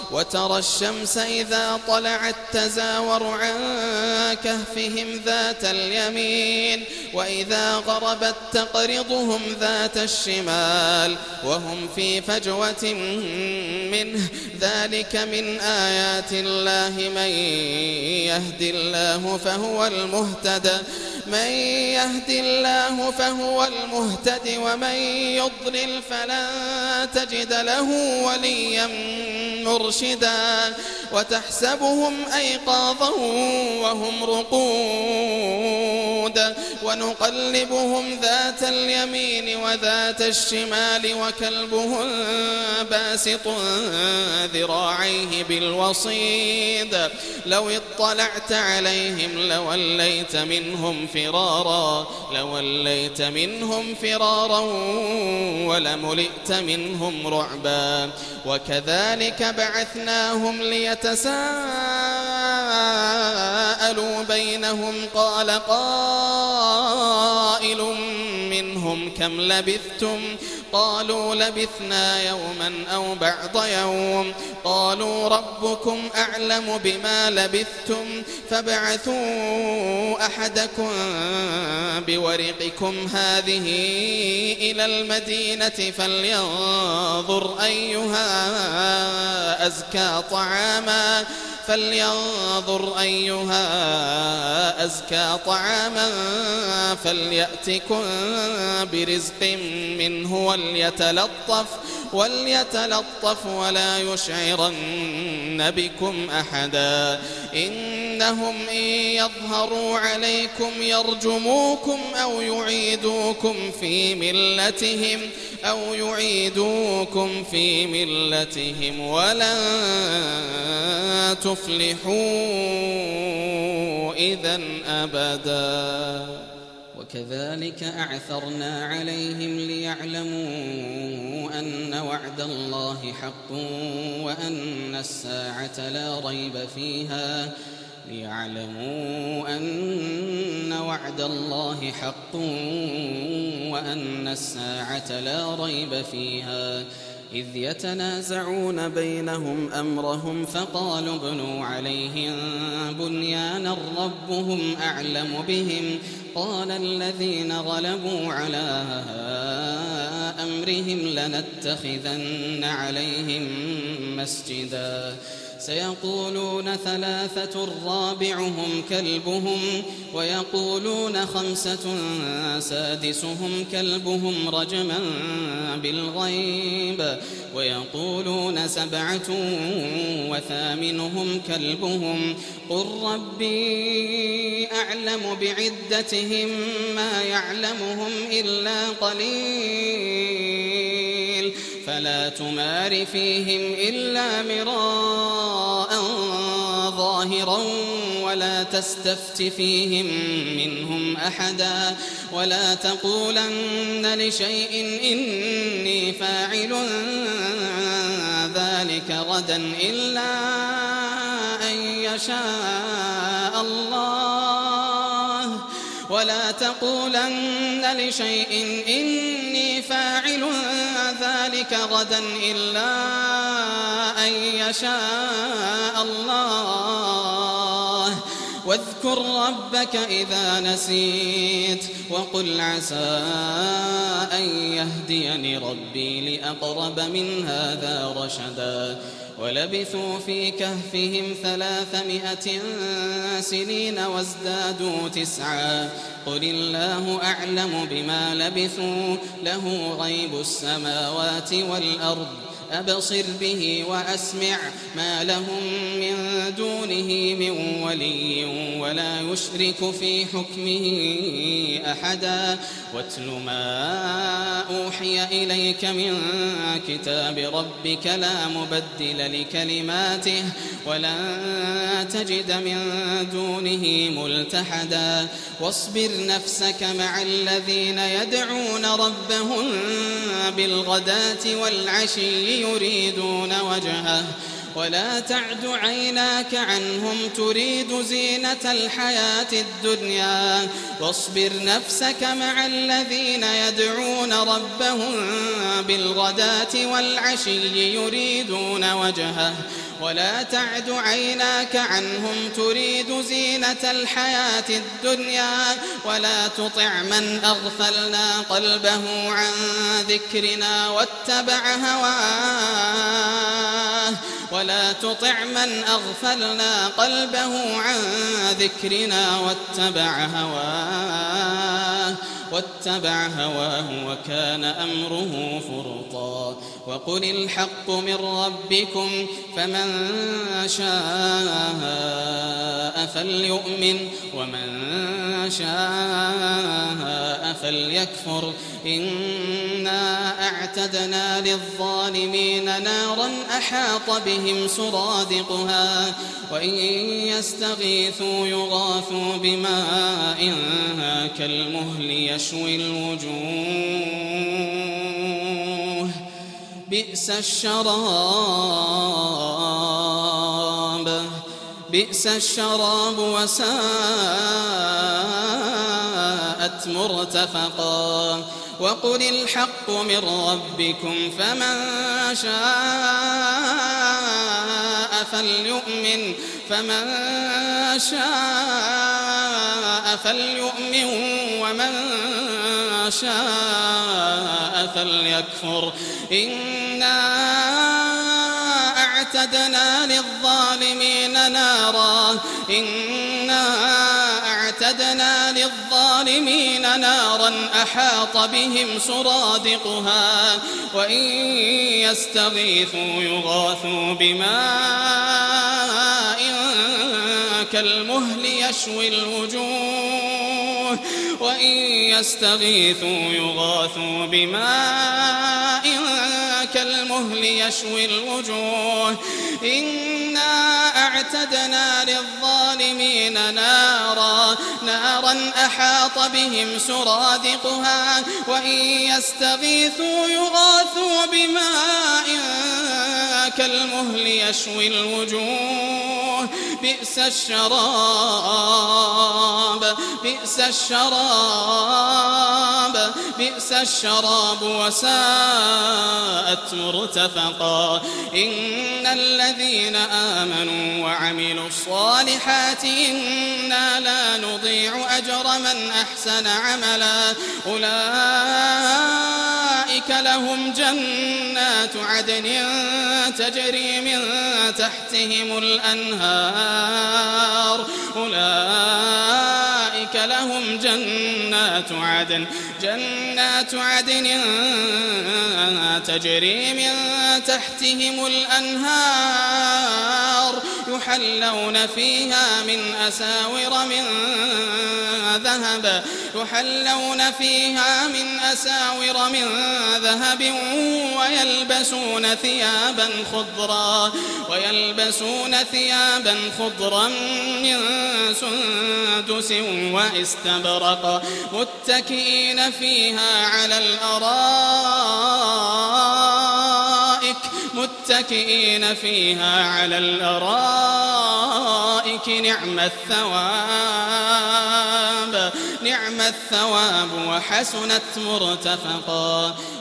وترى الشمس إذا طلعت تزاور عن كهفهم ذات اليمين وإذا غربت تقرضهم ذات الشمال وهم في فجوة منه ذلك من آيات الله من يهد الله فهو المهتد ومن يضلل فلن تجد له وليا مرشدا وتحسبهم أيقاظا وهم رقود ونقلبهم ذات اليمين وذات الشمال وكلبهم باسط ذراعيه بالوصيد لو اطلعت عليهم لوليت منهم فرارا ولملئت منهم رعبا وكذلك بعثناهم ليتساءلوا بينهم قال قائل منهم كم لبثتم قالوا لبثنا يوما أو بعض يوم قالوا ربكم أعلم بما لبثتم فابعثوا أحدكم بورقكم هذه إلى المدينة فلينظر أيها أزكى طعاما فليأتكم برزق منه وليتلطف ولا يشعرن بكم أحدا إنهم إن يظهروا عليكم يرجموكم أو يعيدوكم في ملتهم ولن تفلحوا إذا أبدا وكذلك أعثرنا عليهم ليعلموا أن وعد الله حق وأن الساعة لا ريب فيها إذ يتنازعون بينهم أمرهم فقالوا ابنوا عليهم بنيانا ربهم أعلم بهم قال الذين غلبوا على أمرهم لنتخذن عليهم مسجدا سيقولون 3 رابعهم كلبهم ويقولون 5 سادسهم كلبهم رجما بالغيب ويقولون 7 وثامنهم كلبهم قل ربي أعلم بعدتهم ما يعلمهم إلا قليل فلا تمار فيهم إلا مراء ظاهرا ولا تستفت فيهم منهم أحدا ولا تقولن لشيء إني فاعل ذلك غدا إلا أن يشاء الله ولا تقولن لشيء إني فاعل ذلك غدا إلا أن يشاء الله واذكر ربك إذا نسيت وقل عسى أن يهديني ربي لأقرب من هذا رشدا ولبثوا في كهفهم 300 سنين وازدادوا 9 قل الله أعلم بما لبثوا له غيب السماوات والأرض أبصر به وأسمع ما لهم من دونه من ولي ولا يشرك في حكمه أحدا واتل ما أوحي إليك من كتاب ربك لا مبدل لكلماته ولن تجد من دونه ملتحدا واصبر نفسك مع الذين يدعون ربهم بالغداة والعشي يريدون وجهه ولا تعد عيناك عنهم تريد زينة الحياة الدنيا واصبر نفسك مع الذين يدعون ربهم بالغداة والعشي يريدون وجهه ولا تعد عيناك عنهم تريد زينة الحياة الدنيا ولا تطع من أغفلنا قلبه عن ذكرنا واتبع هواه واتبع هواه وكان أمره فرطا وقل الحق من ربكم فمن شاء فليؤمن ومن شاء فليكفر إنا أعتدنا للظالمين نارا أحاط بهم سرادقها وإن يستغيثوا يغاثوا بماء كالمهل يشوي الوجوه بئس الشراب وساءت مرتفقا وقل الحق من ربكم فمن شاء فليؤمن ومن شاء فليكفر إنا أعتدنا للظالمين نارا أحاط بهم سرادقها وإن يستغيثوا يغاثوا بماء كالمهل يشوي الوجوه إنا أعتدنا للظالمين نارا أحاط بهم سرادقها وإن يستغيثوا يغاثوا بماء كالمهل يشوي الوجوه بئس الشراب وساءت مرتفقا إن الذين آمنوا وعملوا الصالحات إنا لا نضيع أجر من أحسن عملا أولئك لهم جنات عدن تجري من تحتهم الأنهار جنات عدن تجري من تحتهم الأنهار يحلون فيها من أساور من ذهب ويلبسون ثيابا خضرا من سندس واستبرق متكئين فيها على الأرائك نعم الثواب وحسنت مرتفقا